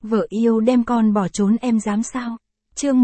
Vợ yêu đem con bỏ trốn em dám sao? Chương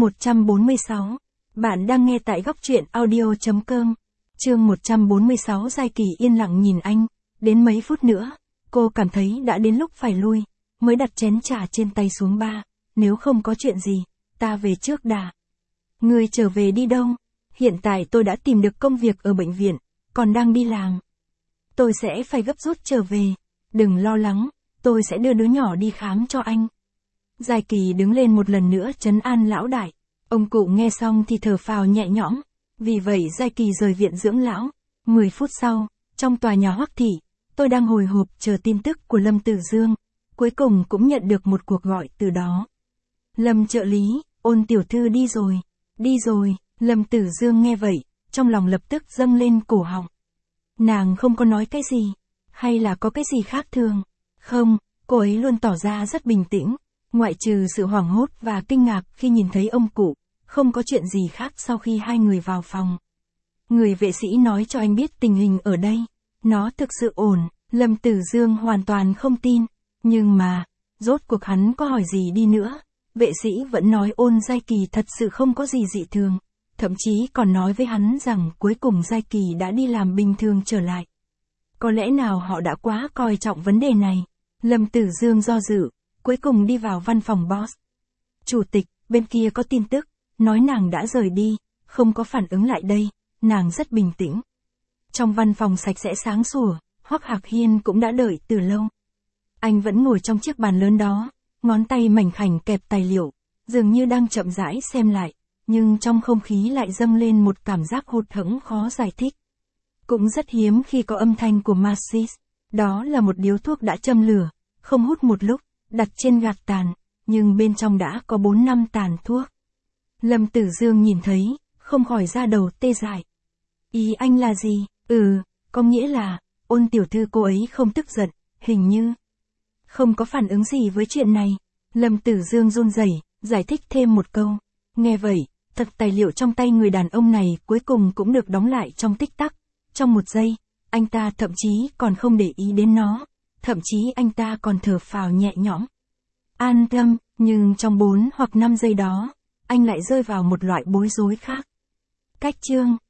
146. Bạn đang nghe tại góc truyện audio.com. Chương 146. Giai Kỳ yên lặng nhìn anh. Đến mấy phút nữa, cô cảm thấy đã đến lúc phải lui, mới đặt chén trà trên tay xuống. Ba, nếu không có chuyện gì, ta về trước đã. Người trở về đi đâu? Hiện tại tôi đã tìm được công việc ở bệnh viện, còn đang đi làm. Tôi sẽ phải gấp rút trở về. Đừng lo lắng, tôi sẽ đưa đứa nhỏ đi khám cho anh. Giai Kỳ đứng lên một lần nữa trấn an lão đại. Ông cụ nghe xong thì thở phào nhẹ nhõm. Vì vậy Giai Kỳ rời viện dưỡng lão. 10 phút sau, trong tòa nhà Hoắc thị, tôi đang hồi hộp chờ tin tức của Lâm Tử Dương. Cuối cùng cũng nhận được một cuộc gọi từ đó. Lâm trợ lý, Ôn tiểu thư đi rồi. Đi rồi, Lâm Tử Dương nghe vậy, trong lòng lập tức dâng lên cổ họng. Nàng không có nói cái gì, hay là có cái gì khác thường? Không, cô ấy luôn tỏ ra rất bình tĩnh, ngoại trừ sự hoảng hốt và kinh ngạc khi nhìn thấy ông cụ, không có chuyện gì khác. Sau khi hai người vào phòng, người vệ sĩ nói cho anh biết tình hình ở đây, nó thực sự ổn. Lâm Tử Dương hoàn toàn không tin, nhưng mà, rốt cuộc hắn có hỏi gì đi nữa, vệ sĩ vẫn nói Ôn Giai Kỳ thật sự không có gì dị thường, thậm chí còn nói với hắn rằng cuối cùng Giai Kỳ đã đi làm bình thường trở lại. Có lẽ nào họ đã quá coi trọng vấn đề này? Lâm Tử Dương do dự, cuối cùng đi vào văn phòng boss. Chủ tịch, bên kia có tin tức, nói nàng đã rời đi, không có phản ứng lại đây, nàng rất bình tĩnh. Trong văn phòng sạch sẽ sáng sủa, Hoắc Hạc Hiên cũng đã đợi từ lâu. Anh vẫn ngồi trong chiếc bàn lớn đó, ngón tay mảnh khảnh kẹp tài liệu, dường như đang chậm rãi xem lại, nhưng trong không khí lại dâng lên một cảm giác hụt hẫng khó giải thích. Cũng rất hiếm khi có âm thanh của Marxis, đó là một điếu thuốc đã châm lửa, không hút một lúc, đặt trên gạt tàn, nhưng bên trong đã có 4 năm tàn thuốc. Lâm Tử Dương nhìn thấy, không khỏi da đầu tê dại. Ý anh là gì? Có nghĩa là, Ôn tiểu thư cô ấy không tức giận, hình như không có phản ứng gì với chuyện này. Lâm Tử Dương run rẩy, giải thích thêm một câu. Nghe vậy, thật tài liệu trong tay người đàn ông này cuối cùng cũng được đóng lại trong tích tắc. Trong một giây, anh ta thậm chí còn không để ý đến nó, thậm chí anh ta còn thở phào nhẹ nhõm. An tâm, nhưng trong 4 hoặc 5 giây đó, anh lại rơi vào một loại bối rối khác. Cách chương